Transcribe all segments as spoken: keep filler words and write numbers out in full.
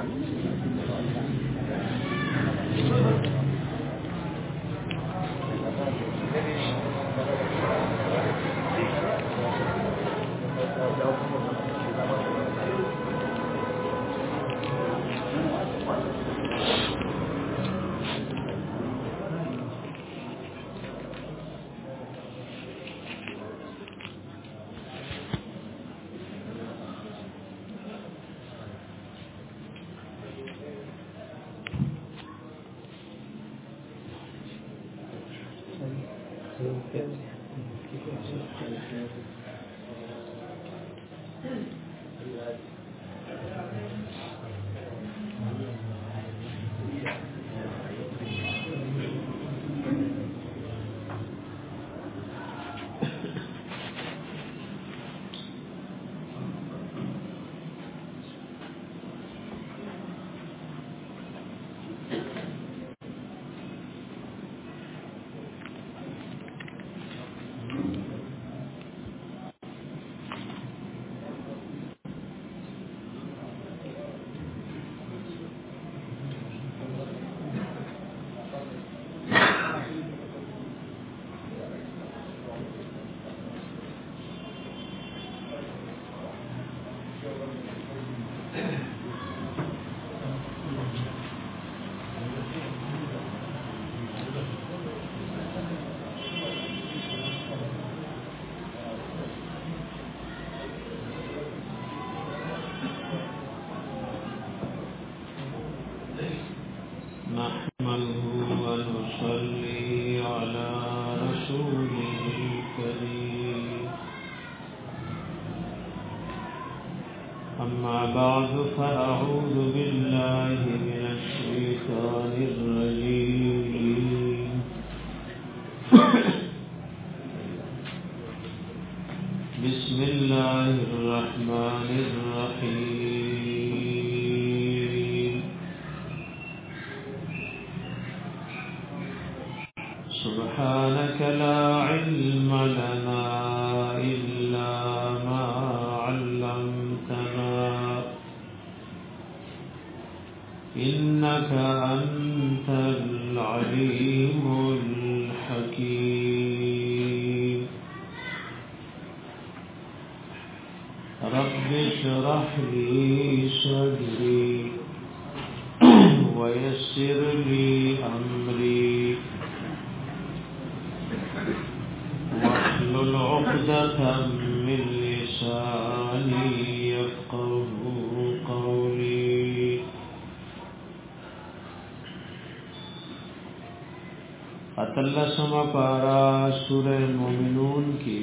अतल्लसमा पारा सूरह मोमिनून की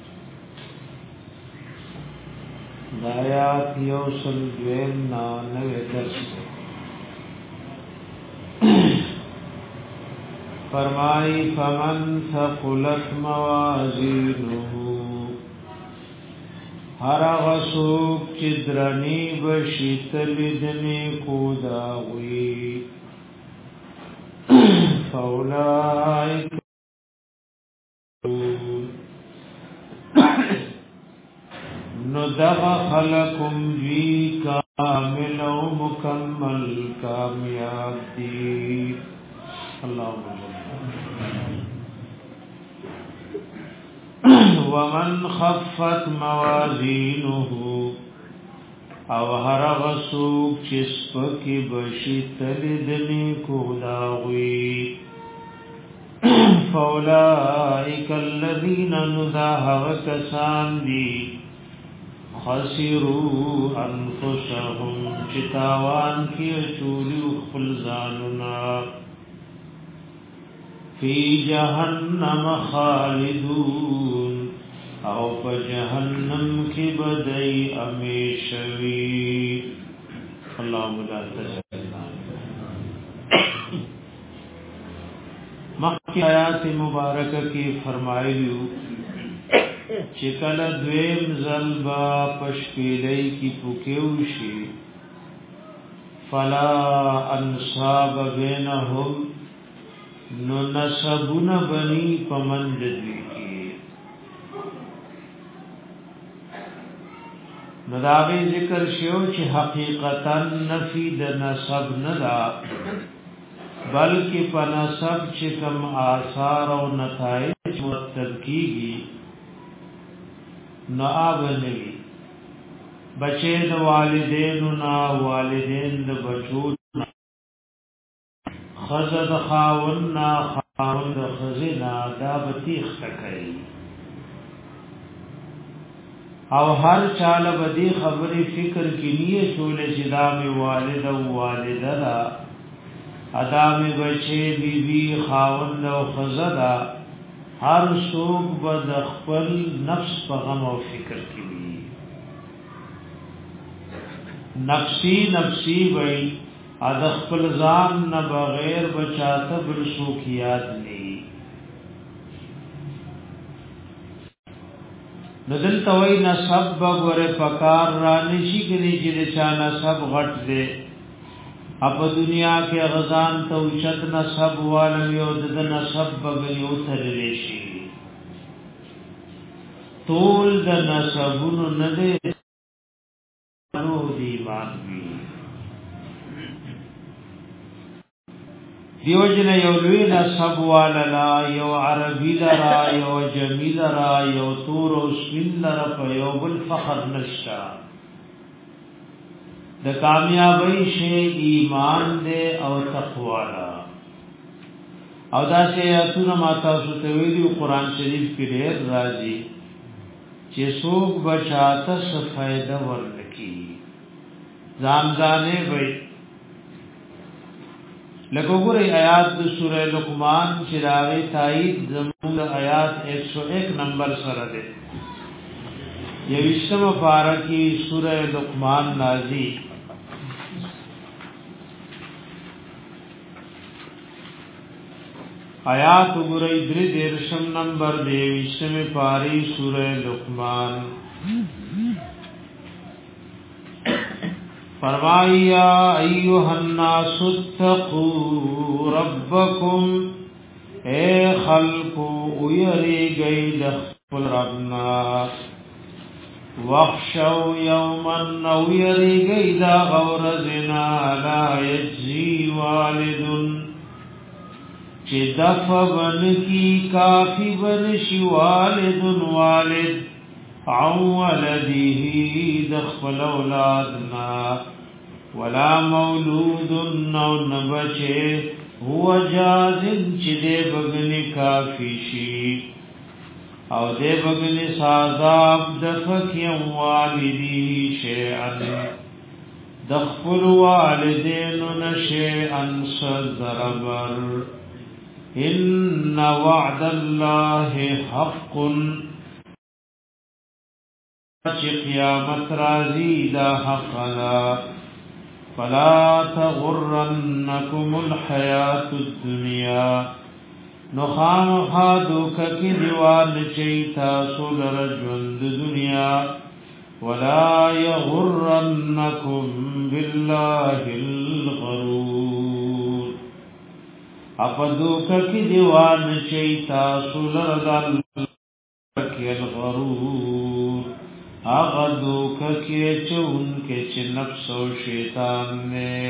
दायात योसल द्वेम नानवे दर्श फरमाई फमन थकुलत मवाजीनुहु हर वसूक चिद्रनी बशीतलिदने कोदावी फौलाइक नुदग खलकुम जी कामिल व मुकम्मल कामयाब दी वमन खफ़त मवाज़ीनुहु अव हर वसूक चिस्प की बशी तलिदनी कोदावी फौलाइक अल्लज़ीन नुदाहव कसान दी खसिरू अनफुसहुम चितावान की चूली खुलजानुना फी जहन्नम खालिदून औ जहन्नम की बदई अमेशवी अल्लाहुम्मा मक्की आयात मुबारक की फरमाइलू चिकल द्वेम जल्बा पशपीलई की पुकेउशी फला अंसाब बैनहुम नो नसबुन बनी पमंद की نداغی ذکر شیو چې حقیقتا نفی د نسب ندا بلکې په نسب چې کوم آثار او نتایج مرتب کیږي نو آبنوی بچه د والدینو نا والدین د بچو خزد خاون نا خاون د خزینا دا بتیخ تکئی او هر چاله بدی خبری فکر کی نیه چوله جدا می والد او والده دا ادا می بچه بی بی خاون او خزدا هر سوق بد خپل نفس په غم او فکر کی وی نفسی نفسی وی اد خپل ځان نه بغیر بچاته بل سوکیات نی ندل توي نسب بغره پکار را نشي کړي چې چا نسب غټ دے اپ دنیا کې غزان تو چت نسب والم یو د نسب بغيو ترلی شي طول د نسبونو نه دے نو دی ایمان وی دیو جن یو لوی نسب والا یو عربی لرا یو جمیل لرا یو تور او سپین لرا په یو بل فخر نشتا د کامیابی شی ایمان دے او تقوا لا او دا چې اتونه ماته سوته ویلو قران شریف کې ډېر راځي چې څوک بچاته څه فائدہ ورنکي ځان ځانې وي لکه ګورې آیات د سوره لقمان چې راوي تایید زموږ آیات ایک سو ایک نمبر سره ده یوشتم فارکی سوره لقمان نازی آیات ګورې درې دیرشم نمبر دی یوشتم پاری سوره لقمان فرمایا ایها الناس اتقوا ربکم اے خلق ویری گئی خپل ربنا واخشوا یوما ویری گئی دا غورزنا لا یجزی والد چې دفع بن کی کافی بن شی والد والد عن ولده دخل اولادنا ولا مولود نو نبچه هو جازن چې دې بغنی کافی شي او دې بغنی سازاب دفکیم والدی شیئن دخل والدین نشیئن صدربر ان وعد الله حق چې قیامت راځي دا حق لا فلا تغرنکم الحیات الدنیا نخام خادو ککی دیوان چیتا سولر جوند دنیا ولا یغرنکم بالله الغرور اپدو ککی دیوان چیتا سولر دل الغرور اغدو ککی چون کے چھ نفس و شیطان نے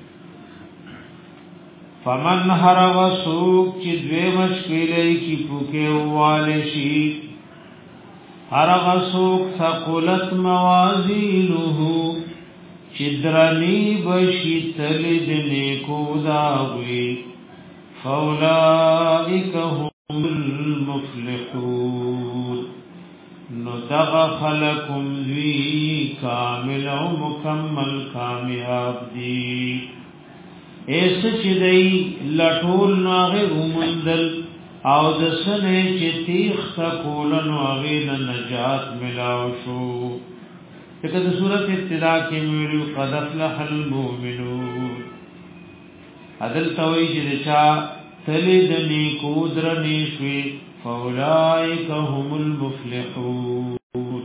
فمن حرغ سوک چھ دوے مشکلی کی پوکے والشی حرغ سوک ثقلت موازینه چدرنی بشی تلد نیکو داوی فاولائک هم المفلحون نو دغ خلقم ذوی کامل او مکمل کامیاب دی ایس چی دی لطول ناغی رومندل او دسنے چی تیخ تکولن واغین نجات ملاو شو لیکن دا صورت ابتدا کی میلو قد افلح المؤمنون عدل توی چی دچا تلد نیکو درنی شوی فاولائک هم المفلحون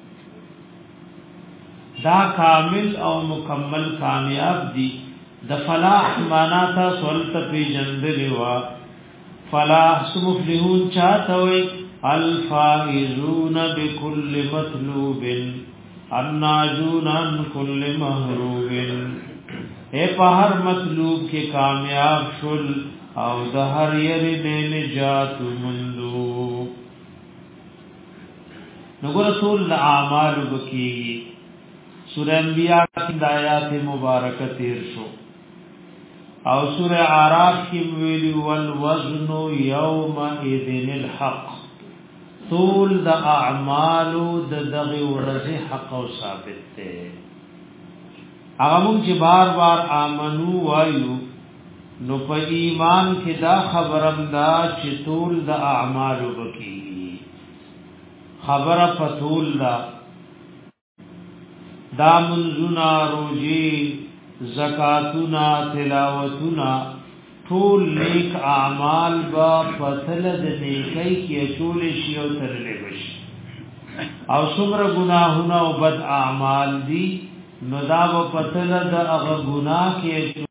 دا کامل او مکمل کامیاب دی د فلاح معنا تا سولت پی جندلوا فلاح سمفلحون چاہتا ہوئی الفائزون بكل مطلوب الناجون عن كل محروب اے پہر مطلوب کے کامیاب شل او دہر یری نے نجات مندو نگو رسول اعمال بکی سورہ انبیاء کی آیات مبارکہ تیر شو او سورہ اعراف کی ویلی والوزن یومئذ الحق طول د اعمال د دغه ورځ حق او ثابت ته هغه مونږ چې بار بار امنو وایو نو په ایمان کې دا خبرم دا چې طول د اعمال وکي خبره په طول دا دا منزنا روجي زکاتنا تلاوتنا ټول نیک اعمال با پتل د نیکي کې چول شي او ترلې بشي او څومره گناهونه او بد اعمال دي نو دا په پتل د هغه ګناه کې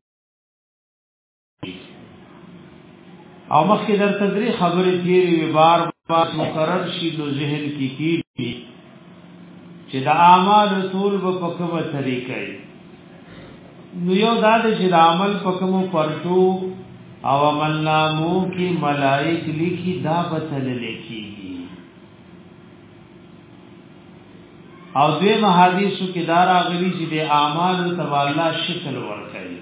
او مخکې در تدری خبرې تیری بار بار مقرر شي نو ذهن کې کیږي چې د اعمال ټول په کومه طریقې نو یو دا چې د عمل په کومو پرتو او عمل نامو کی ملائک لکھی دا بتل لکھی او دوی محادیثو کی دارا غلی چی دے اعمال توالا شکل ورکئی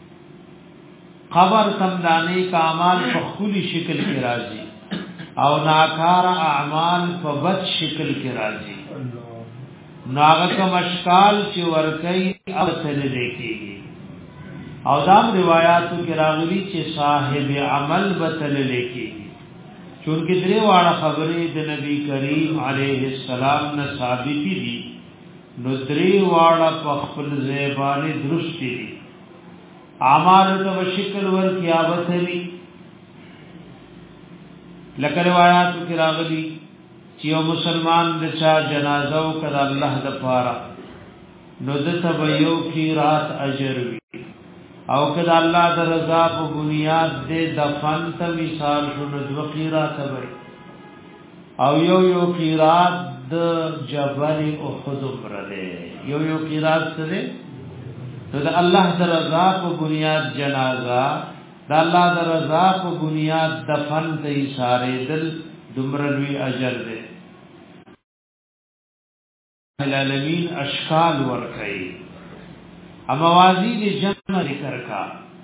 قبر تمدانی کا اعمال پخولی شکل کی رازی او ناکار اعمال په بد شکل کی رازی ناغکم اشکال چی ورکئی او تل لکھی او دام روایاتو کی راغلی چې صاحب عمل بتل لیکي چونکه درې واړه خبرې د نبی کریم علیه السلام نه ثابت دي نو درې واړه په خپل زبانه درست دي اعمال ته شکل ورکیا بتلی لکه روایاتو کی راغلی چې یو مسلمان د چا جنازه او کړه الله د پاره نو د تبيو کی رات اجر وی او کدا الله د رضا په بنیاد دې دفن ته مثال شنو د قیرات وي او یو یو قیرات د جبل احد پرده یو یو قیرات سره د الله د رضا په بنیاد جنازه د الله د رضا په بنیاد دفن ته اشاره دل دمرلوی اجر دې العالمین اشکال ورکړي موازین جمع ذکر کا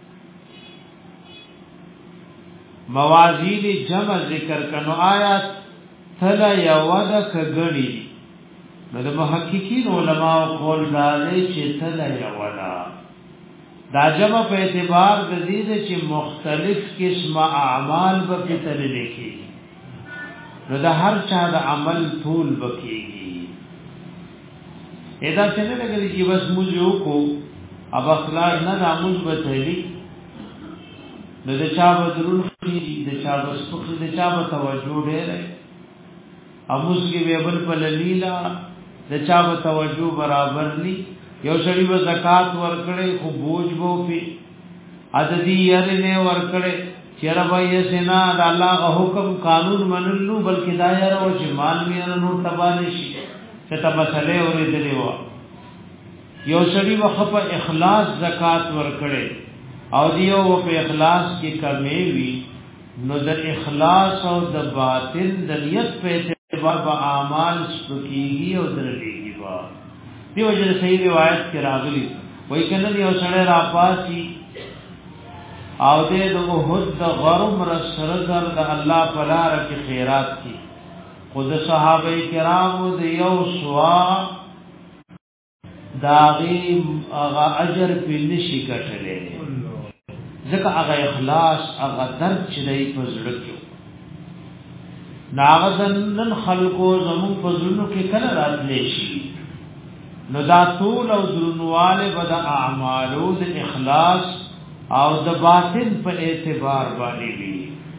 موازین جمع ذکر کا نو آیات تلا یود کغنی نو د محققین علماء قول دالې چې تلا یودا دا جمع په اعتبار د دې چې مختلف قسم اعمال به تل لیکي نو د هر چا د عمل طول بکیږي ادا څنګه لګی چې بس موږ کو اب اخلاق نه د مثبت هلی نو د چا بدرون خېږي د چا بسخه د چا په توجه ډېر اموس کې ویبل په لیلا د چا په توجه برابر ني یو سړي به زکات ورکړي خو بوج بو پی عددي یې نه ورکړي چیرې وایي سینا د الله حکم قانون منلو بلکې دایر او چې مال مې نور تباله شي ته تبصله اورېدلې و یو سړي وخت په اخلاص زکات ورکړي او دیو په اخلاص کې کمی وی نو د اخلاص او د باطن د نیت په اعتبار به اعمال سپکیږي او درېږي وا دیو جن صحیح روایت کې راغلي وای کنه یو سړی را پاسي او دې د احد د غرم رسرزر د الله په لار کې خیرات کی خود صحابه کرامو د یو سوا داغي هغه اجر په نشي کټلې ځکه هغه اخلاص هغه درد چې دی په زړه کې ناغذن خلقو زمون په زړه کې کله راتلې شي نو دا ټول او درنواله بد اعمالو د اخلاص او د باطن په اعتبار باندې وي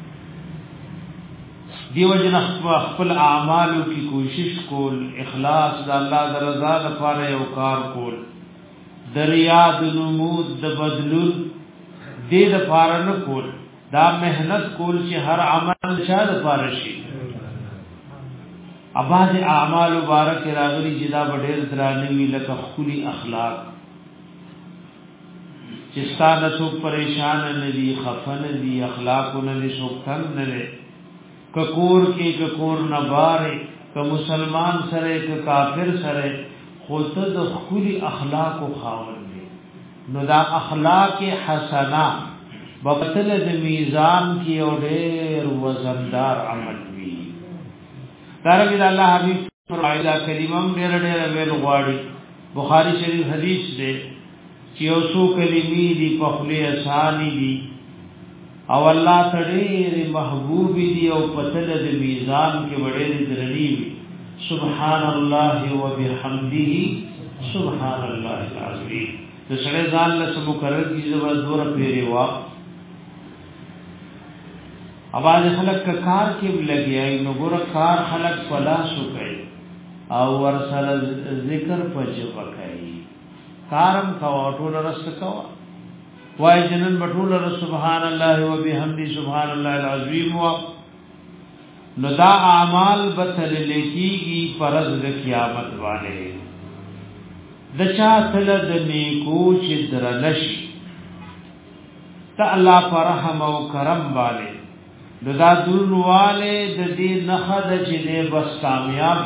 دیو جن خپل اعمالو کی کوشش کول اخلاص د الله د رضا لپاره یو کار کول دریا د نمود د بدلون دې د لپاره نه کول دا مهنت کول چې هر عمل شاده لپاره شي اباظ اعمال مبارک راغلی جدا بډیر درانوی لکه خلی اخلاق چستانه تو پریشان نه دي خفن دي اخلاق نه سو تنگ نه ککور کې ککور نه بارې ک مسلمان سره ک کافر سره خود د خلی اخلاق او خاور دي نو دا اخلاق حسنه بطل د میزان کې او ډېر وزندار عمل وي دارنګه الله حبيب فرمایلا کلمم ډېر ډېر ویل غواړي بخاری شریف حدیث دی چې اوسو کلمې دي په خله اسانی دي او الله تعالی محبوب دي او پتل د میزان کې وړې درنی وي سبحان الله وبحمده سبحان الله العظیم د سره ځان له سمو کرل کی زبر دور پیری وا اواز خلق کا کار کې لګیای نو ګور کار خلق فلا شو کوي او ورسل ذکر پج وکای کارم کا ټول رس کا وای جنن بټول رس سبحان الله وبحمده سبحان الله العظیم وا نو دا اعمال بتل لیکيږي فرض د قیامت والے د چا تل د نیکو چې درنش ته الله پر رحم او کرم والے دا دونواله د دې نخد چې دې بس کامیاب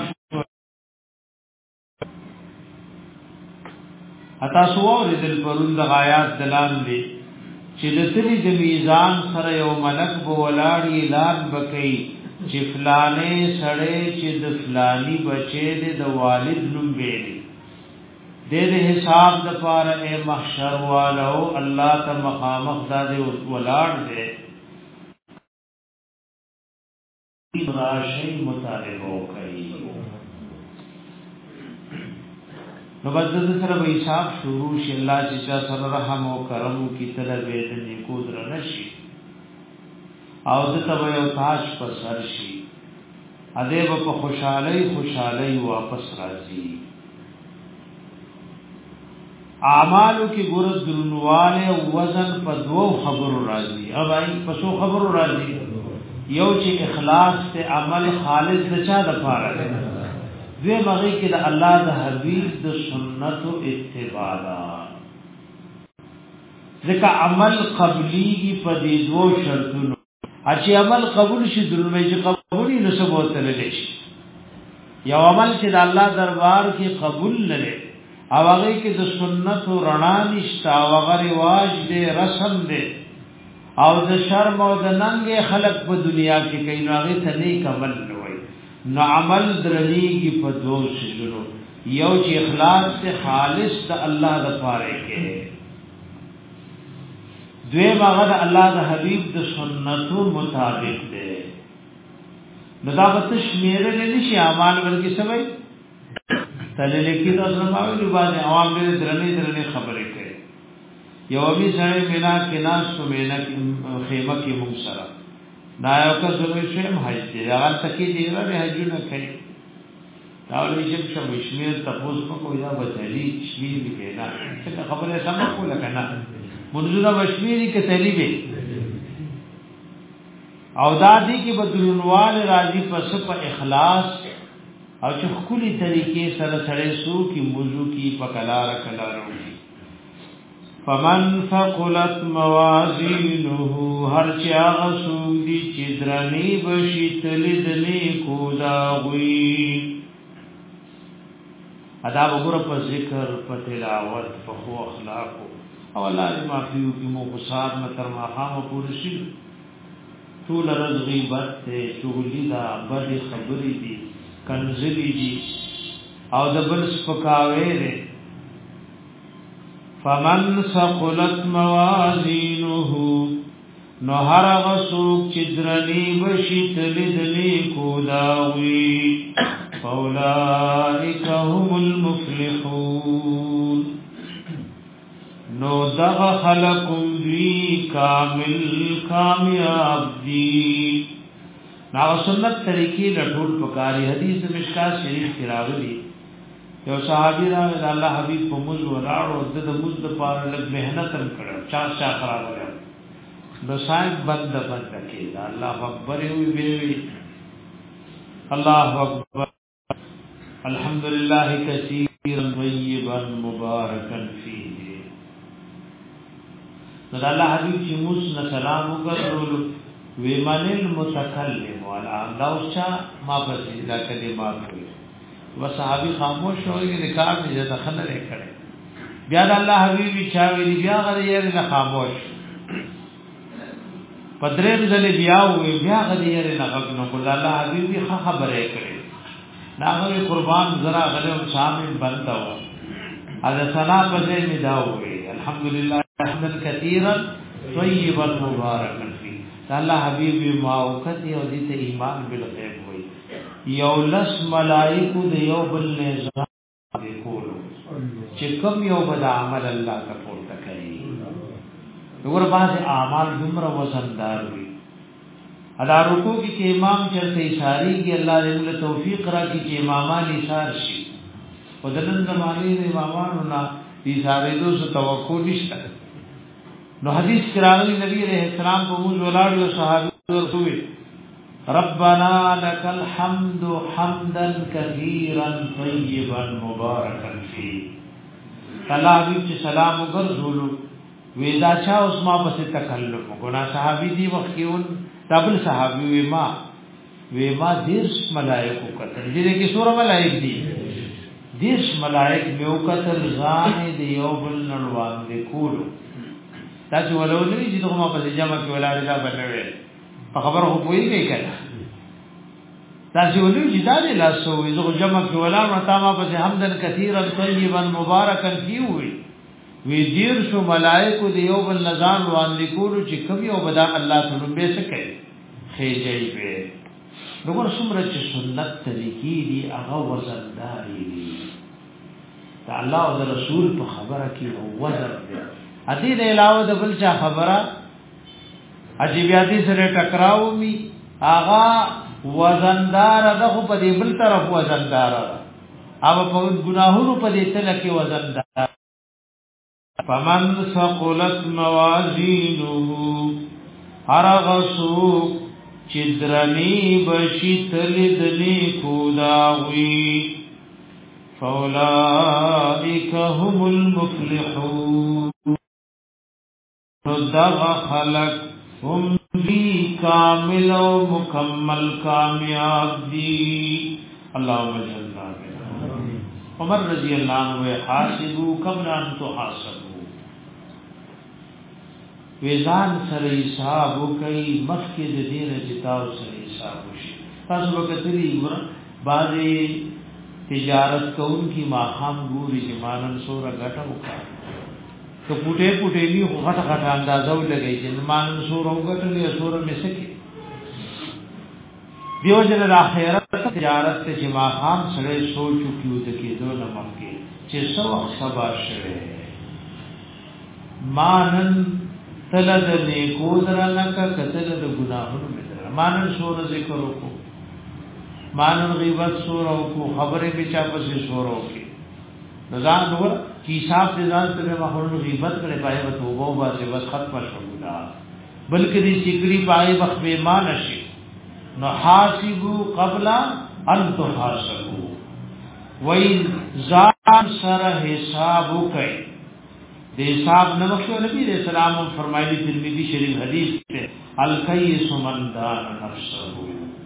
اتا سوور دل پرون د غایات دلان دي چې د تری د میزان سره یو ملک بو ولاړی اعلان بکئی چې فلانه سړی چې د فلانی بچی د والد نوم ویلي د دې حساب د پاره اے محشر والو الله ته مخامخ د ولاړ دې راشي مطالبه کوي نو بدد سره به حساب شروع شي الله چې سره رحم او کرم کی طلب دې نیکو درنشي او د تبه یو تاج پر سر شي اده په خوشحالي خوشحالي واپس راځي اعمالو کې ګور درنواله وزن په دوو خبرو راځي اوبای په څو خبرو راځي یو چې اخلاص ته عمل خالص د چا د پاره ده دوی مغی کې د الله د حبیب د سنت او اتباع ځکه عمل قبلی کی په دې دوه شرطونو اچي عمل قبول شي درنه چې قبولي نسب وته لشي یو عمل چې د الله دربار کې قبول لري او هغه کې د سنت او رڼا نشتا او هغه رواج دې رسم دې او د شرم او د ننګ خلق په دنیا کې کین هغه ته نیک عمل وي نو عمل درنیږي په دوه شجرو یو چې اخلاص ته خالص د الله د پاره کې دوی هغه د الله د حبیب د سنتو مطابق دي نو دا به تشمیره نه شي اعمال ورکی سمای تل لیکي دا سماوي د باندې عوام دې درنې درنې خبرې کوي یو می سره مینا کې ناس په مینا کې خیمه کې مون سره دا یو کا زموږ شیم حج دی هغه تکي دی را حجونه کوي دا ولې چې څه مشمیر تاسو په کوی دا بچلی شمیر دی نه څه خبره سم کوله کنه منځونه مشمیری کې تلیبه او دادی کې بدلونوال راضی پس په اخلاص او چې خولي طریقې سره سره سو کی موضوع کی پکلار کلارو فمن ثقلت موازینه هر چا غسو دي چې درنی بشي تلدنی کو دا وی ادا وګور په ذکر په تلاوت په خو اخلاق او الله دې معفو کی مو فساد نه تر ما خام پورې شي ټول رز غیبت ته چغلی دا بد خبرې دي کنزلی دي او د بل سپکاوي دي فمن ثقلت موازینه نو هر غسوک چدرنی بشی تلدنی کو داوی فاولائک هم المفلحون نو دغ خلقم دی کامل کامیاب دی ناغ سنت طریقی لٹھول پکاری حدیث مشکات شریف کی راغلی یو صحابی راغی دا اللہ حبیب پا مز ولاړو د د مز د پاره لږ محنت هم کړو چار چا خراب کړو نو صاحب بند بند کې دا الله اکبر وی وی الله اکبر الحمدللہ کثیرا طیبا مبارکا فیه. نو الله حبیب چې موس نه سلام وکړو وی من المتکلم والا دا اوسه ما پسې دا کلمات وي و صحابي خاموش شوی د کار نه دخل نه کړي. بیا د الله حبیب چا وی بیا غره یې نه خاموش پدرې ځلې بیا وی بیا غره یې نه غږ نو کول. الله حبیب ښه خبره کړي ناغه قربان زرا غلم شامل بنتا و اذا سنا پسې می دا وی الحمدلله حمدا كثيرا طيبا مباركا فيه. الله حبيب ما وقت او دې ته ایمان بالغیب وي یو لس ملائکه د یو بل نظام دی کولو چې کوم یو بد عمل الله کا پورته کوي. وګوره بعض اعمال دومره وزندار وي ادا رکوع کې چې امام چرته اشاره کې الله دې موږ توفیق راکړي چې امامان اشاره شي او د نن زمانه د امامانو نه اشاره دوه توقع نشته. نو حدیث کراغلی نبی علیہ السلام کو موږ ولاړ او صحابه ورته ربنا لك الحمد حمدا كثيرا طيبا مباركا فيه. الله حبیب چې سلام وګرځولو وېدا چا اوس ما پسې تکلم وکړه صحابي دی وختیون تابل صحابي وې ما وې ما دیش ملائکه کتل دې کې سور ملائک دي دیش ملائک میو کتل ځان دې یو بل نړوان دې کولو دا چې ولولې چې دغه ما په جمع کې ولاړ دا بنوي په خبره خو پوي نه کړه دا چې ولولې چې دا نه لاسو وي دغه جمع کې ولاړ متا ما په حمدن کثیرا طیبا مبارکا فيه وي وی دیر شو ملائکو دی یو بل نظام روان لیکولو چې کم یو بدا الله تعالی به سکے خېجای به دغه څومره چې سنت طریقې دی هغه وزنداري دي دا الله او رسول په خبره کې وزن دی. ا دې نه علاوه د بل چا خبره عجیبیاتی سره ټکراو می هغه وزندار دغه په دې بل طرف وزندار او په ګناهونو په دې تل کې وزندار. فمن ثقلت موازینه ارغسو چدرنی بشی تلدنی کوداوی فاولائک هم المفلحون. دغ خلق هم دی کامل و مکمل کامیاب دی. اللہم جلنا بنا. عمر رضی اللہ عنہ حاسبو قبل ان تحاسبو ویزان سره حساب کوي مخکې د دې رجتاو سره حساب وشي. تاسو وکړئ ګور بعضی تجارت کوونکی ماخام ګوري چې مانن سوره غټه وکړه ته پټه پټه دی غټه غټه اندازو لګی چې مانن سوره وګټلې سوره مسکه دیو جن د اخرت تجارت ته چې ماخام سره سوچو کیو د کې دوه مخکې چې سو سبا شوه مانن تلد نیکو درنکا کتل د گناہونو مدر مانن سور ذکر کو مانن غیبت سور کو خبریں بچا پسی سورو کی نظام دور کی حساب دیزان تبه محرون غیبت کرے پائے بطوبو باسی بس ختم شکولا بلکہ دی سکری پائے بخ بیمان شی نو حاسبو قبل ان تحاسبو وی زان سر حسابو کئی دے حساب نمکشو نبی علیہ السلام فرمائلی ترمذی شریف حدیث تے الکیس من دان نفسه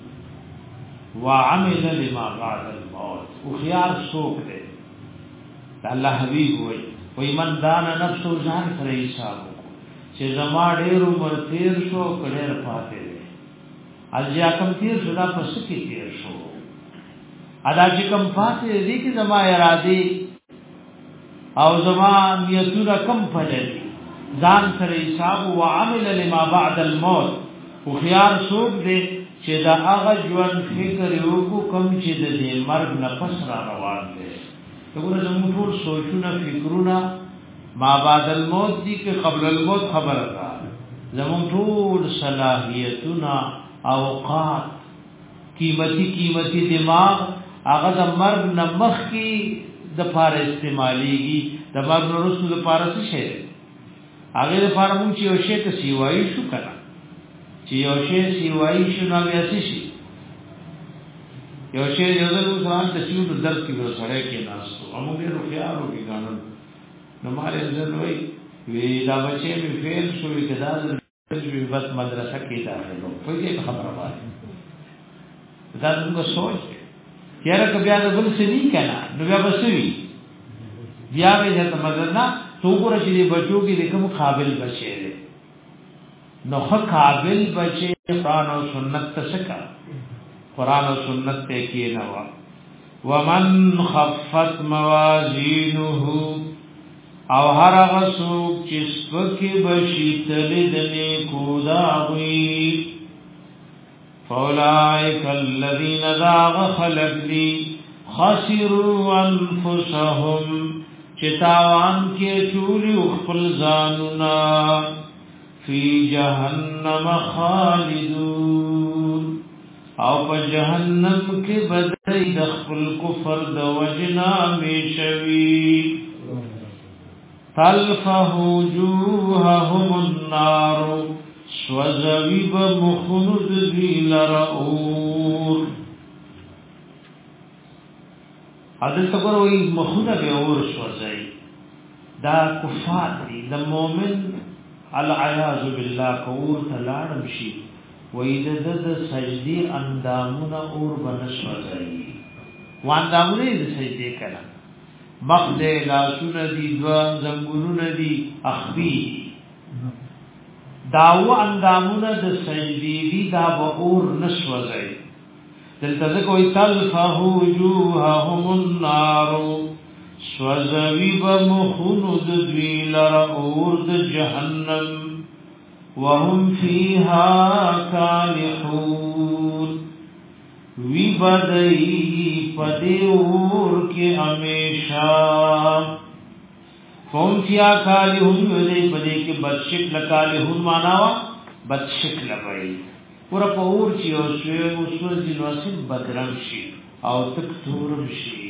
وعمل لما بعد الموت اخیار سوک دے اللہ حبیب ہوئی وی من دان نفسه جان کر حسابو چه زما ډیر عمر تیر شو کډیر پاتې دے اجیا کم تیر شو دا پس کی تیر شو ادا چې کم پاتې دې کی زما ارادي او زمان نیتونه کم پلدی ځان سره حساب او عمل لما بعد الموت او خيار سوق دې چې دا هغه ژوند فکر یو کو کم چې د دې مرګ نه پس را روان دي. وګوره زموږ ټول سوچونه فکرونه ما بعد الموت دي کې قبل الموت خبره ده. زموږ ټول صلاحیتونه اوقات قیمتي قیمتي دماغ هغه د مرګ نه مخ کې د پار استعماليږي د مرګ وروسته د پار څه شي هغه د پار مونږ چې یو شی ته سیوای شو کړه چې یو شی سیوای شو نو بیا څه شي یو شی یو ځل قرآن ته شیو د درس کې یو سره کې ناستو امو دې روخيارو کې غانل نو مالې ځل وای وی دا بچي می فیل شوې کدا د بس مدرسه کې داخلو کوئی دې خبره وایي دا موږ سوچ یاره که بیا د بل څه نه کنا نو بیا بسوي بیا به ته مدرسه تو ګور چې بچو کې کوم قابل بچي دي نو خ قابل بچي قرآن او سنت تسکا قرآن او سنت ته کې نه وا ومن خفت موازینه او هر هغه څوک چې سپکې بشي تلدنې کو داوي فاولئک الذین ذاغ خلق لی خسروا انفسهم چتاوان کې چولی خپل ځانونا فی جهنم خالدون او په جهنم کې بدای د خپل کفر د وجنا میشوي تلفه وجوههم النار سوزوی بمخند دی لرعور حضرت اگر وی مخند بی اور سوزوی دا کفار دی دا مومن العیاذ باللہ کور تلارم شی وی دا دا سجدی اندامون اور بنسوزوی واندامون دا سجدی کنا مخد لاسون دی دوام زنگونون دی اخبی داو اندامون د سجدی دی دا بغور نسوزی دلتا کوئی تلفه وجوههم النار سوزوی بمخند دوی لرعور د جهنم وهم فیها کالحون وی بدئی پدیور کی ہمیشہ فون فیا کالہون وی بدئی کی بدشکل کالہون ماناوا بدشکل بئی پورا پور چی او سوی وسو جنواسم بدرم شی او تک تورم شی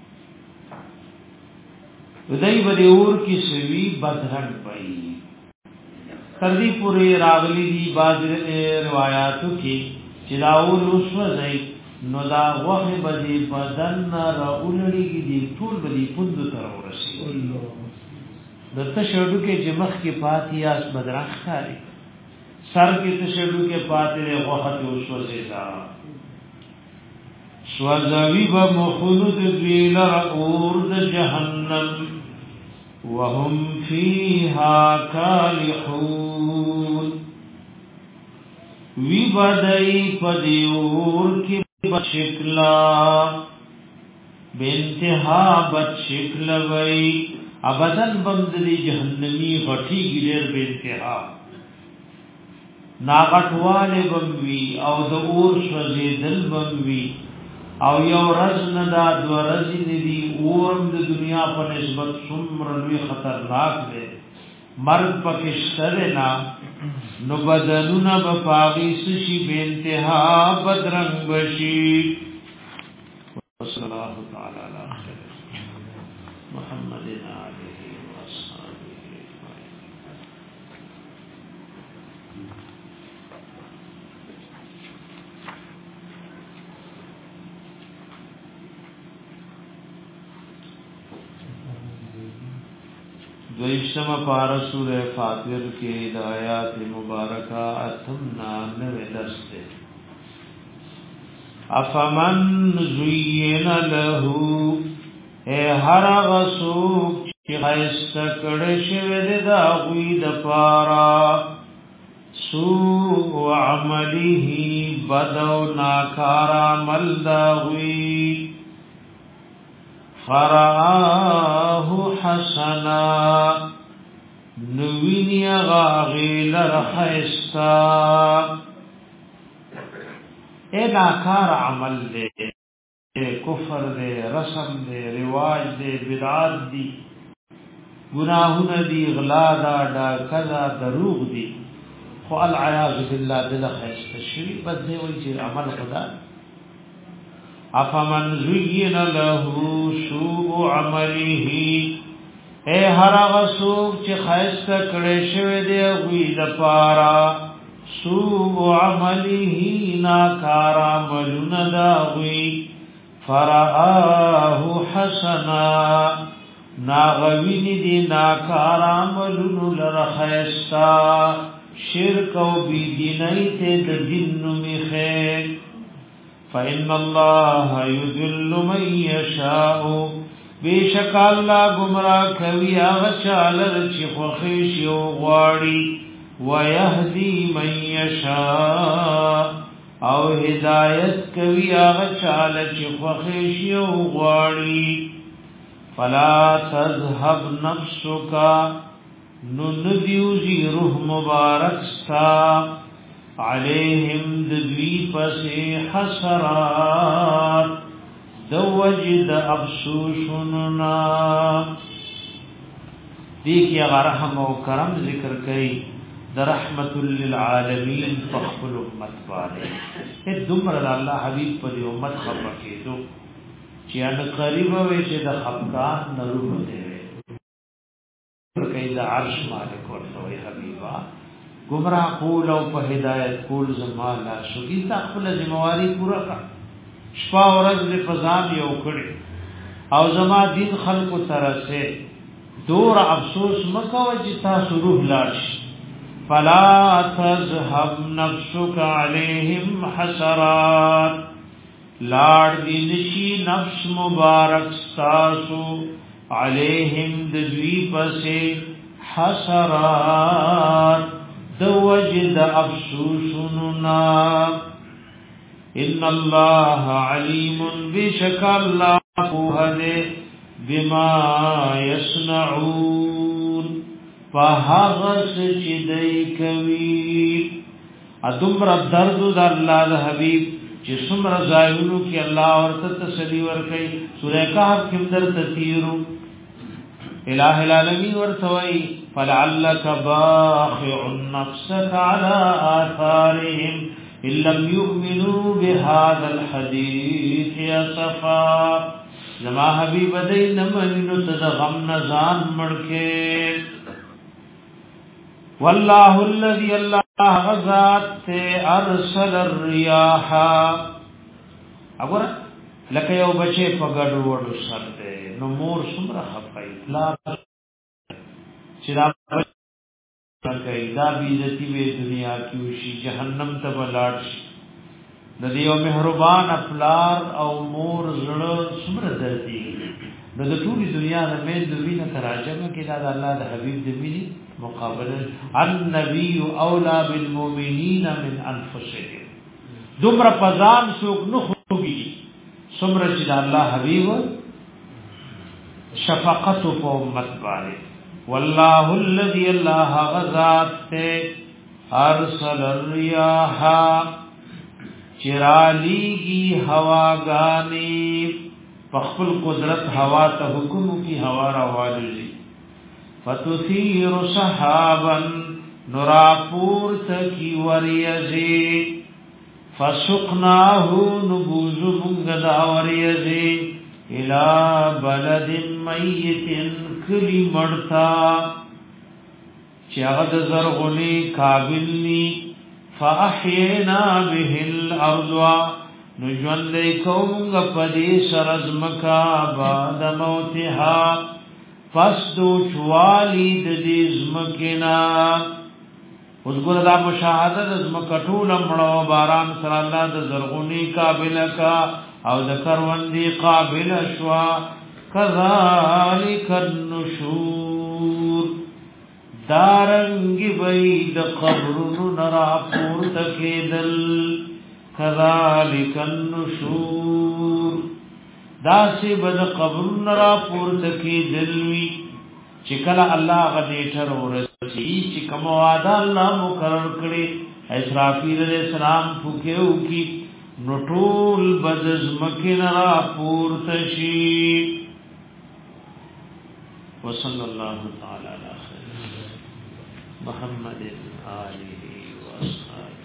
ودئی بدیور کی سوی بدرم بئی تردی پوری راغلی دی باز روایاتو کی چراول وسو زئی نو دا وخه بدی بدن را اولړي دی ټول بدی پوند تر ورسی دته شړو کې جمخ کې پاتیاس بدرخ خاري سر کې ته شړو کې پاتې وخت وسو زیدا سوازوی با مخلود بیل اور د جهنم وهم فیها کالحون وی بدئی پدیور کی بشکلا بینتہا بشکل وی ابدن بمدلی جہنمی غٹی گلیر بینتہا ناغٹوال بموی او دور شوزیدل بموی او یو رزن دا دو رزن دی اورم دا دنیا پر نسبت سمرنوی خطرناک دے مرد پکشترنا نو بدنونا بفاغی سشی بینتہا بدرنگ بشی وصلی اللہ تعالی علی خیر محمد آلہ وصحابہ دویشتم پارا سورہ فاتر کے ہدایات مبارکہ اتم نانوے درس دے افمن زین لہو اے ہر غسوک چی خیست کڑشو دا غوی دا پارا سوء عملی بدو ناکارا مل دا غوی فرآه حسنا نوینی غاغیل رخیستا اے ناکار عمل دے کفر دے رسم دے رواج دے بدعات دی گناہون دی غلادا دا کذا دروغ دی خو العیاذ باللہ دل خیستا شوی بس دے وی چیر عمل خدا افمن زین له سوء عمله اے هر غسوک چې خیسته کړي شوی دی غوی د پارا سوء عمله ناکار عملونه دا غوی فرآه حسنا ناغوینی دی ناکار عملونو لرخیستا شرک و بیدینی تید دن مخیر فإن الله يذل من يشاء بیشک اللہ گمراہ کوي هغه چاله چې خوښي او غواړي ويهدي من يشاء او هدایت کوي هغه چاله چې خوښي او غواړي فلا تذهب نفسك نندیوزی روح مبارک ستا علیہم ددوی پس حسرات دوجد افسوسننا دیکھیا رحم و کرم ذکر کئی در رحمت للعالمین فخفل امت والے اے دمر اللہ حبیب پر امت خفقی دو چیان قریب ہوئے چی دا خفقان نروح دے کئی دا عرش مالک ورطوئی حبیبا گمراہ قول او په ہدایت قول زمانا شوگی تا خپل زمواری پورا کا شپا و رز لفظام یو کڑی او زما دین خلق ترسے دور افسوس مکو جتا سروح لاش فلا تذهب نفسك عليهم حسرات لاړ دې نشي نفس مبارک ساسو عليهم دذوی پسې حسرات دوجد افسوسنا ان الله عليم بشك الله هده بما يصنعون فهغس چدای کوي ادمر درد د الله د حبيب چې څومره ځایونو کې الله ورته تسلی ورکړي سورہ کهف کې در تیرو الہ العالمین ورتوي فلعلك باخع نفسك على آثارهم ان لم يؤمنوا بهذا الحديث اسفا زما حبیب دې نمنو تدغم نزان مړکه والله الذي الله غزات ارسل الرياح اگر لکه یو بچي په ګډو وړو سر ده نو مور څومره خفای لا چې دا کوي دا بیزتی وی دنیا کې وشي جهنم ته ولاړ شي د دې یو مهربان افلار او مور زړه څومره دردي د ټولي دنیا د مې د وینې تراجمه کې دا الله د حبيب د مینې مقابله النبي اولى بالمؤمنين من انفسهم دمر پزان سوق نه خوږي څومره چې د الله حبيب شفقت په امت باندې والله الذي الله غزات ارسل الرياح چرالیگی هواگانی پخپل قدرت هوا ته حکم کی هوا روالي فتثير سحابا نراپور تکی وریزی فسقناه نبوز منگدا وریزی الى بلد میت کلی مرتا چاگد زرغنی کابلنی فاحینا به الارض نجوان لیکونگ پدی سرزمکا بعد موتها فسدو چوالی ددیزمکنا اس گره دا مشاهده دزمکٹول امڑو باران سر اللہ دزرغنی قابل کا او دکروندی قابل شوا کذالک النشور دارنگی بید قبرن نرا پورت کیدل کذالک النشور داسی بد قبرن نرا پورت کیدلوی چکل اللہ غدیٹر ورسی چکم وعدا اللہ مقرر کری اسرافیل علیہ السلام پھوکیو کی نطول بدزمکی نرا پورت شی وصلی اللہ تعالی علیہ محمد آلہ وصحبہ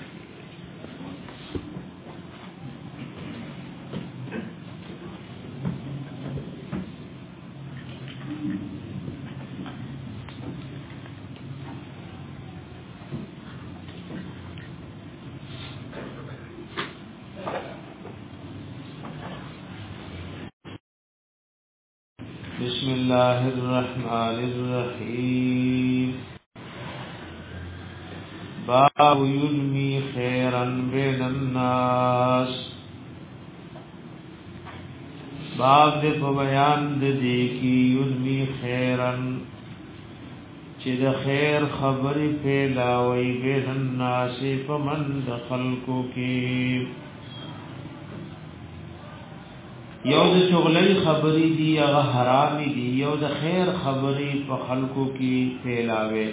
بسم الله الرحمن الرحيم باب ينمي خيرا بين الناس باب دې په بیان دې کې ينمي خيرا چې د خیر خبرې پھیلاوي بین الناس په من د خلقو کې یو د چغلې خبرې دي هغه حرام دي یو د خیر خبرې په خلقو کې پھیلاوي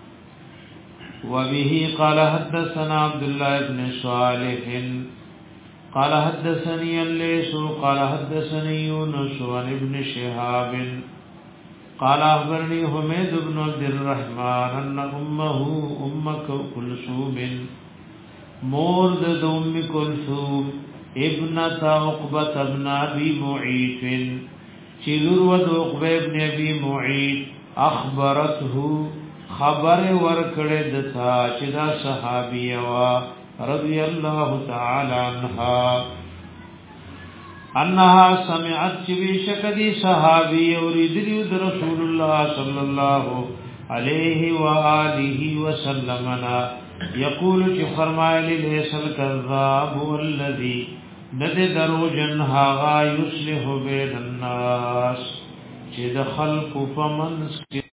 وبه قال حدثنا عبد الله بن صالح قال حدثني الليث قال حدثني يونس عن ابن شهاب قال اخبرني حميد بن عبد الرحمن ان امه ام كلثوم مورد ام كلثوم ابنة عقبة ابن ابي معيط چلور ود عقبة ابن ابي معيط اخبرته خبر ورکړه دتا چې دا صحابیه وا رضی الله تعالی عنها انها سمعت چوی شکدی صحابی اوریدلی رسول الله صلی الله علیه و آله وسلمنا یقول چې فرمایلی لیسل کذاب والذی ند دروجن هاغا یصلح بین الناس چې د خلق فمنس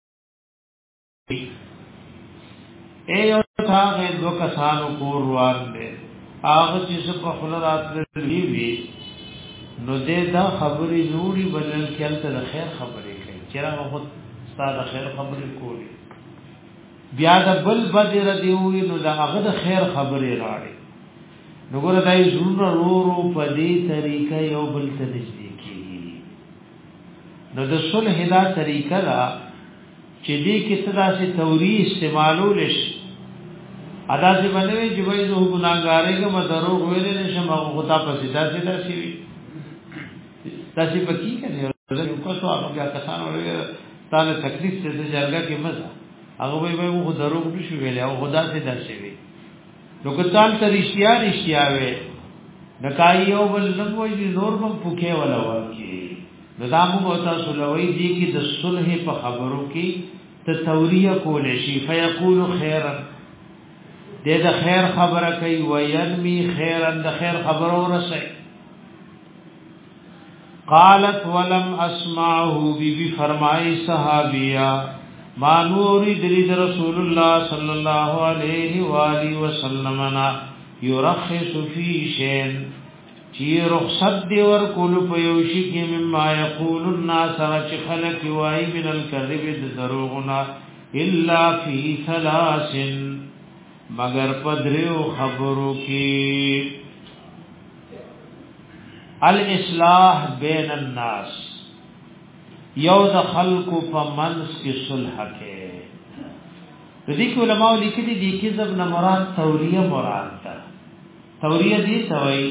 ایو تاغه دو کسانو کور روان دے آغا چیز پا خلرات لیوی نو دے دا خبری نوری بلن کلتا دا خیر خبری کئی چرا خود ستا دا خیر خبری کولی بیا دا بل بدی ردیوی نو دا آغا دا خیر خبری راڑی نو گورا دای زرون رو رو پا دی طریقہ یو بل تنجدی کی نو دا صلح دا طریقہ دا چې دې کې صدا سي توری استعمالولش ادا سي باندې چې وایي زه ګناګارې کوم دروغ ویلې نشم او غطا په سیدا سیدا سي وي تاسو په کې کنه یو کسو هغه بیا کسان ورته تعالی تکلیف څه ځرګه کې مزه هغه وایي وایي وو دروغ نشو ویلې او خدا سیدا سي وي نو کتان ته رښتیا رښتیا وي نکایو بل نو وایي نور هم پوکې ولا ورکی نظامو بوتا سلوی دی کی د صلح په خبرو کې ته توریه کول شي فیقول خیرا دې د خیر خبره کوي وینمی خیرا د خیر خبرو ورسي قالت ولم اسمعه بی بی فرمای صحابیہ ما نوری درید رسول الله صلی الله علیه و آله وسلم یرخص فی شین چی رخصت دی ور کول په یوشي کې مما یقول الناس چې خلق وای من الکذب دروغنا الا فی ثلاث مگر پدریو خبرو کې الاصلاح بین الناس یو د خلق په منس کې صلح کې د دې علماء لیکلي دي کې ذب نه مراد توریه مراد ده توریه دي توي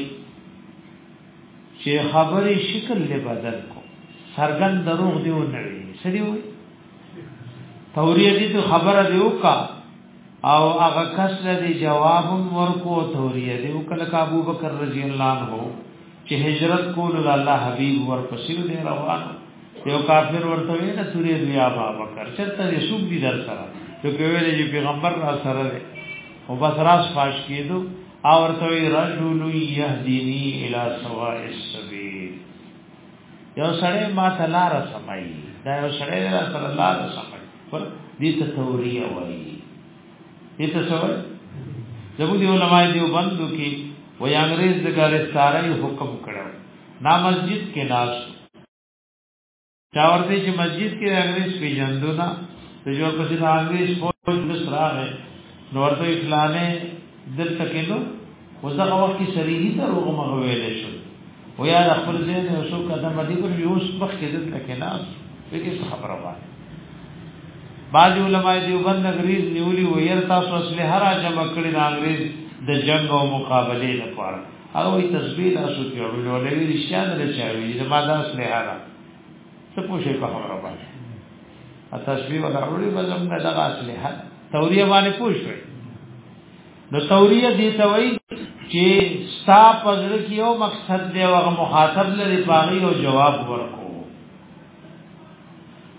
چې خبرې شکل له بدل کو سرګن دروغ دیو نه وي سړي وي توریه دي ته خبره دیو کا او هغه کس له جواب ورکو توریه دیو کله ابو بکر رضی الله عنه چې هجرت کول الله حبيب ورپسې دی روان یو کافر ورته وی نه سوري دی ابو بکر چرته رسول دي در سره چې کوي چې پیغمبر را سره دی او بس راس فاش کېدو او ورته رجل يهديني الى سواء السبيل یو سړی ما تلار سمای دا یو سړی را سره لار سمای پر دې ته توریه وایي دې ته څه وایي زموږ دی علماء دیو بندو کې وای انګريز د ګرفتاری حکم کړو نا مسجد کې ناس چا ورته چې مسجد کې انګريز پیژندو نا د جوړ پسې د انګريز فوج مسراغه نور ته فلانه دل تکینو وزغه وخت کې صریحي دروغ مغویل شو و یا خپل ځین او شو قدم دی پر یوس بخ کې دل تکینا دغه خبره وایي بعض علماء دیوبند انګریز نیولي و ير تاسو اصله هر جمع کړی د انګریز د جنگ او مقابله لپاره هغه وی تسبیح تاسو کې او ولې رښتیا نه چاوي د ماده اصله هغه څه پوښي په خبره باندې ا تسبیح ولا اوري بزم نه د اصله توریه باندې پوښوي نو توریه دي ته وایي چې ستا پزړه کې یو مقصد دی او هغه مخاطب لري باغی او جواب ورکو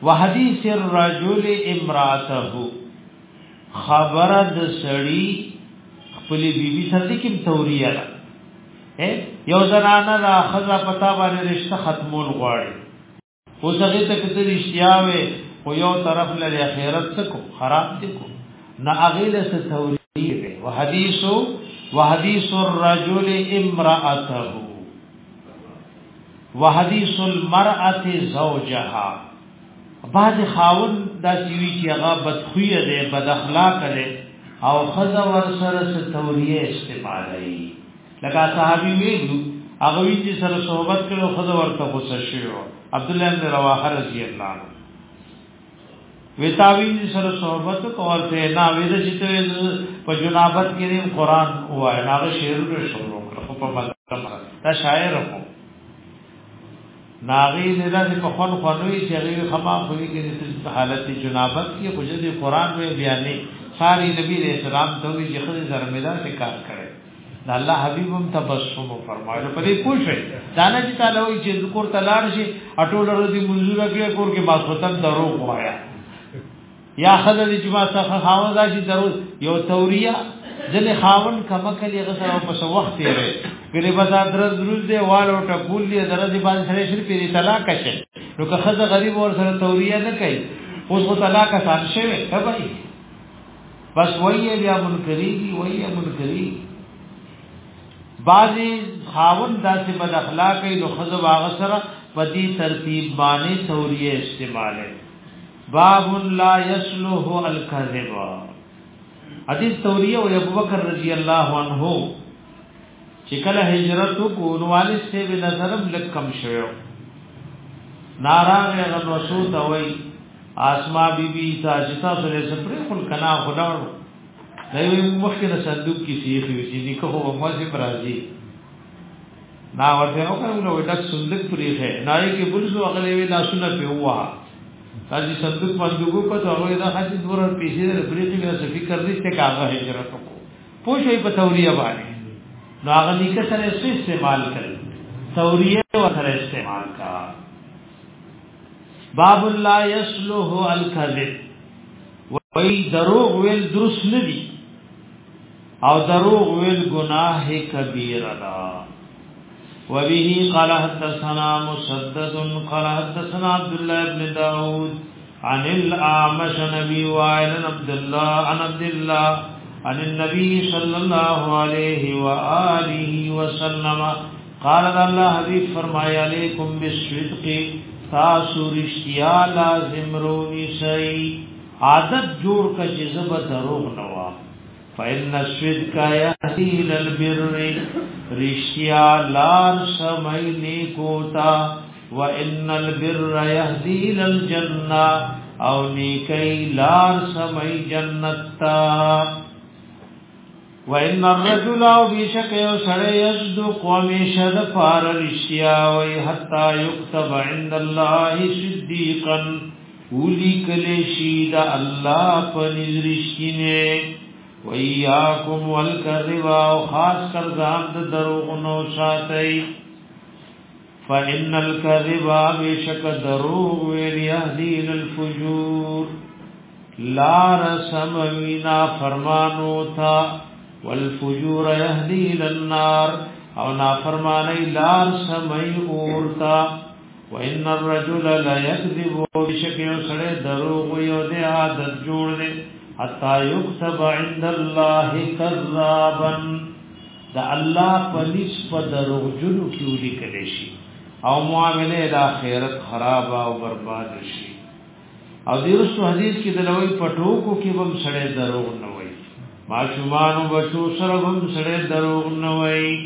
وحدیث الرجل امراته خبرد سړی خپل بیبي سره کوم توریه ده یو زنانه را خزا پتا باندې رشتہ ختمول غواړي او څنګه ته کته رښتیاوي او یو طرف لري اخرت څخه خراب دي کو نه اغیله څه توریه ده وحدیث وحدیث الرجل امراته وحدیث المرأة زوجها بعض خاون دا سیوی چې هغه بدخویه ده بد اخلاق ده او خزا ور سره څه توریه استعمالي لکه صحابي ویلو هغه وی چې سره صحبت کړو خزا ورته غوسه شو عبد الله بن رواحه رضی الله عنه ویتاوی سره صحبت کوته نا وید چې په جنابت کې قرآن وای هغه شعر له شروع کړو په مطلب دا شاعر وو ناغي نه د په خون خونوي چې هغه خما خوې کې د حالت جنابت کې خوجه قرآن وی بیانې ساری نبی رسول الله ته وی چې خزه زرمدا سے کار کړي دا الله حبيبم تبسم فرمایله په دې پوښي دانا چې تعالی وی چې ذکر تلار شي اټول ورځي منځوره کې کور کې ماسوتن درو وایا یا خزه چې ما څخه خاوند راشي درو یو توریه ځنه خاون کما کلی غسر په سو وخت یې کله بازا درز درز دی والو ټکول دی درځي باندې سره شر پیری طلاق شي نو که خزه غریب ور سره توریه نه کوي اوس کو طلاق سان شوی کبای بس وایي بیا منکری دی وایي منکری بعضی خاون داسې بد اخلاقی نو خزه واغ سره په دې ترتیب باندې توریه استعماله باب لا يصلح الكذب حدیث توریه او ابو بکر رضی الله عنه چې کله هجرت کو نو والد سے به نظرم لکم شوی ناراغ غن وسوت وای اسما بی بی تاجتا سره سپری خل کنا خداړو دوی مخکې صندوق کې سیخ وی چې نیکه هو موزه برازي نا ورته نو کړو نو ډک صندوق پرې ہے نای کې بلزو اغلې وی لاسونه په هوا تاسو صندوق باندې کو ته هغه دا حدیث ورر پیسې د بریخي نه څه فکر نشته کاغه هجرت کو پوښي په توریه باندې نو هغه نیکه سره استعمال کړي توریه او سره استعمال کا باب لا يصلح الكذب وای دروغ ویل درست ندی او دروغ ویل گناہ کبیره ده وبه قال حدثنا مسدد قال حدثنا عبد الله بن داود عن الأعمش نبي وائل عبد الله عن عبد الله عن النبي صلى الله عليه وآله وسلم قال الله حبيب فرمایا علیکم بالصدق تاسو رشتیا لازم رونی سی عادت جوړ کا جذب دروغ نوا فإن الصدق يهدي إلى البر رشتیا لار سمئی نیکوتا وإن البر يهدي إلى الجنة او نیکی لار سمئی جنتا وإن الرجل او بشک یو سړی یصدق ومشد فار رشتیا وی حتا یكتب عند الله صدیقا ولیکل شید الله پنځ رشتینه وَإِيَّاكُمْ وَالْكَذِبَ او خاص کر ځان د دروغ نو ساتي فإن الكذب بشك دروغ ويهدي إلى الفجور لا رسم وینا فرمانو تا والفجور يهدي إلى النار او نافرمانی لار سمئی اورتا وإن الرجل لا يكذب بشك يسره دروغ ويودي عادت جوڑ دے حتا یكتب عند الله كذابا دا الله پنځ په دروغ جنو کې ولیکل شي او معاملې د آخرت خراب او برباد شي او دیرسو حدیث کې د لوی پټوکو کې هم سړی دروغ نه وای ماشومان بچو سره هم سړی دروغ نه وای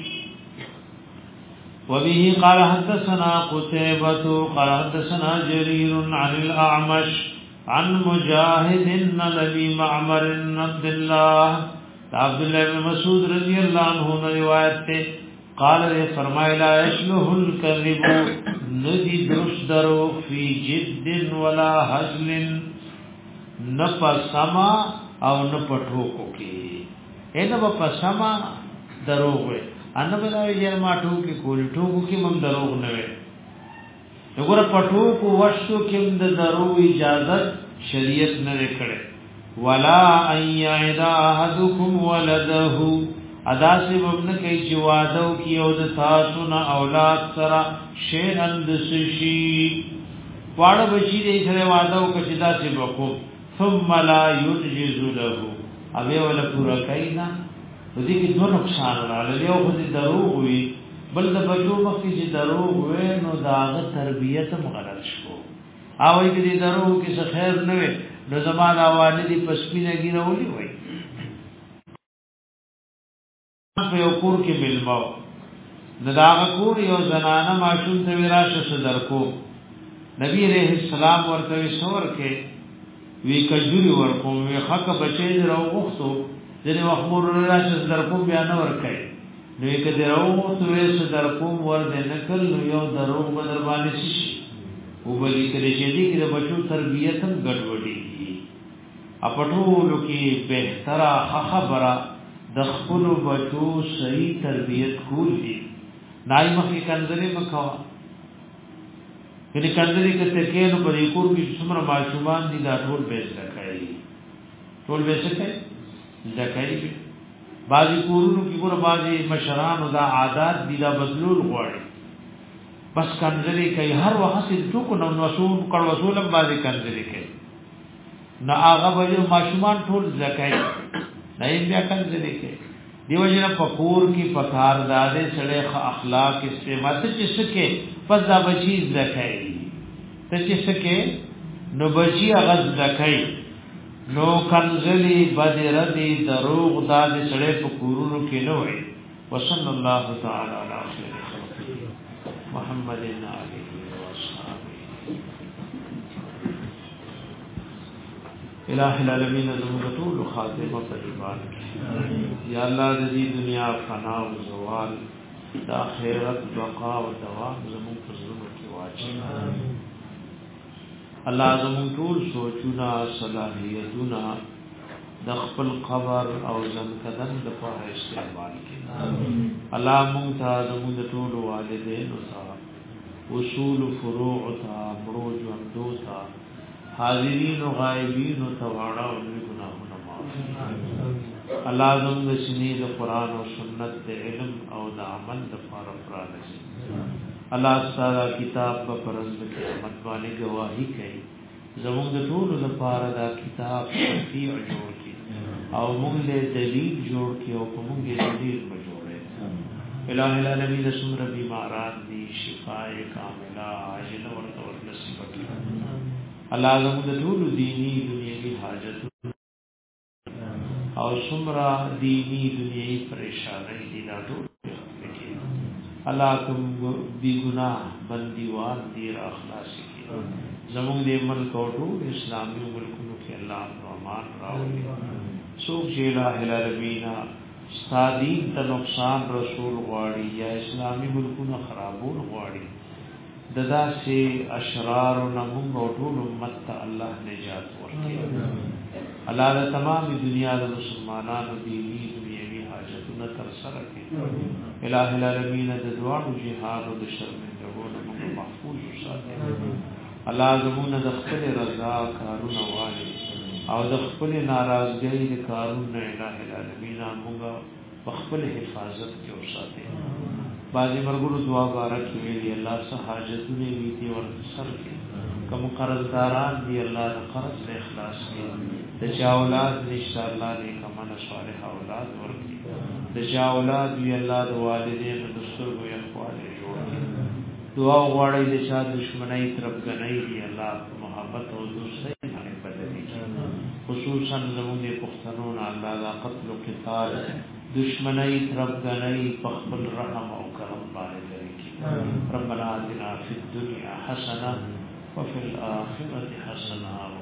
وبه قال حدثنا قتيبة قال حدثنا جرير عن الأعمش عن مجاهد النبي معمر عبد الله عبد الله بن مسعود رضی اللہ عنہ روایت تے قال نے فرمایا لا يشله الكذب ندی درست درو فی جد ولا هزل نفسما او نپټو کو کی اے نو پسما دروغ وے ان بلاوی جن ما ټو کی کول ټو کی مم دروغ نه وے وګوره پټو کو وشتو کې د درو اجازه شریعت نه کړې ولا ان يعد احدكم ولده ادا سی وبن کوي چې وادو کې او د تاسو نه اولاد سره شی اند سشي واړه بچی دې سره وادو کې دا سی وکړو ثم لا يجوز له اوی ولا پورا کینا دې کې دوه نقصان راغلي یو خو دې دروغ وي بل د بچو مخکې چې دروغ وي نو داغه تربیت مغلط شو او دې دروغ کې څه خیر نه وي نو زمانہ والدی پسپینه ګیرولې وای په یو کور کې ملمو د داغه کور یو زنانه ماشوم ته وراشه صدر کو نبی علیہ السلام ورته سور کې وی کجوري ورکوم وی حق بچی راو غوښتو ځنه وخمور راشه صدر کو بیان ورکړي نو یک دراو غوښتو وی صدر کوم ور د نکل نو یو درو بدر باندې شي او بلی کړي چې دې کې د بچو تربیت هم ګډوډي اپټولو کې بهتره خبره د خپل بچو صحیح تربیت کول دي نای مخې کنځلې مکوا کله کنځلې کته کې نو په کور کې څومره ماشومان دي دا ټول به ځکای ټول به ځکای ځکای بعضی کورونو کې ګور بعضی مشران دا عادت دي دا بدلول غواړي بس کنځلې کوي هر وخت ټکو نو وسول کړه وسولم بعضی کنځلې کوي نو هغه به ماشومان ټول ځکای نه بیا کنځلې کوي دیو جن فقور کی پکار دادے سڑے اخلاق استعمال ته چې سکه پس دا بچی زکای ته چې سکه نو بچی غز زکای نو کنزلی بدردی دروغ دادے سڑے فقورونو کې نه وي وصلی الله تعالی علی خیر خلق محمد علیه واصحابہ الہ العالمین زمغتول خاتمه په ایمان یا الله دې دنیا فنا او زوال د آخرت بقا او دوام زموږ په زړه کې واچي الله زموږ ټول سوچونه صلاحیتونه د خپل قبر او ځنکدن د په استعمال کړي الله مونږ ته زموږ ټول والدین او اصول فروع ته مروج او ته حاضرین و غائبین و تواڑا و گناہونا معاف اللہ زم د سنید قرآن و سنت د علم او د عمل د فارفران سی اللہ سارا کتاب با پرزد قیامت بانے گواہی کئی زمون د ټول د پارا دا کتاب شفیع جوړ کی او مونږ له دلیل جوړ کی او مونږ یې دلیل په جوړه الہ العالمین سمر بیماران دی شفاء کاملہ عاجلہ ورته ورنصیب کړي الله زموږ د ټول دینی دنیوي حاجت او سمرا دینی دنیوي پریشانای دي دا ټول الله کوم بی گناہ بندیوان دیر اخلاص کی زموږ د ملک او ټول اسلامي ملکونو کې الله امان راوړي څوک چې لا العالمین صادق ته نقصان رسول غواړي یا اسلامي ملکونه خرابول غواړي ددا سے اشرار و نمونگ و طول امت تا اللہ نجات ورکی اللہ دا تمام دنیا دا مسلمانان و دینی دنیاوی حاجتون ترسر کی الہ العالمین دا دوار و جہاد و دا شرمین ربون منگ محفوظ و ساتے اللہ زمون دا خپل رضا کارون والی او دا خپل ناراضگئی دا کارون الہ العالمین منگا بخپل حفاظت کی و ساتے بعضی مرګونو دعا بارک ویلي الله سه حاجتونه وی دي ور سر کې کوم قرضداران دی الله د قرض له اخلاص کې د چا اولاد نشه الله دې کمنه صالح اولاد ورکړي د چا اولاد وی الله د والدینو د سترګو اخواله جوړ کړي دعا غواړي د چا دشمنی طرف غنۍ دی الله محبت او دوستۍ باندې بدلي خصوصا زموږ د پښتنو الله دا قتل او قتال دشمنی طرف غنۍ پخپل رحم او کرم باندې لري ربنا آتنا فی الدنیا حسنه وفي الاخره حسنه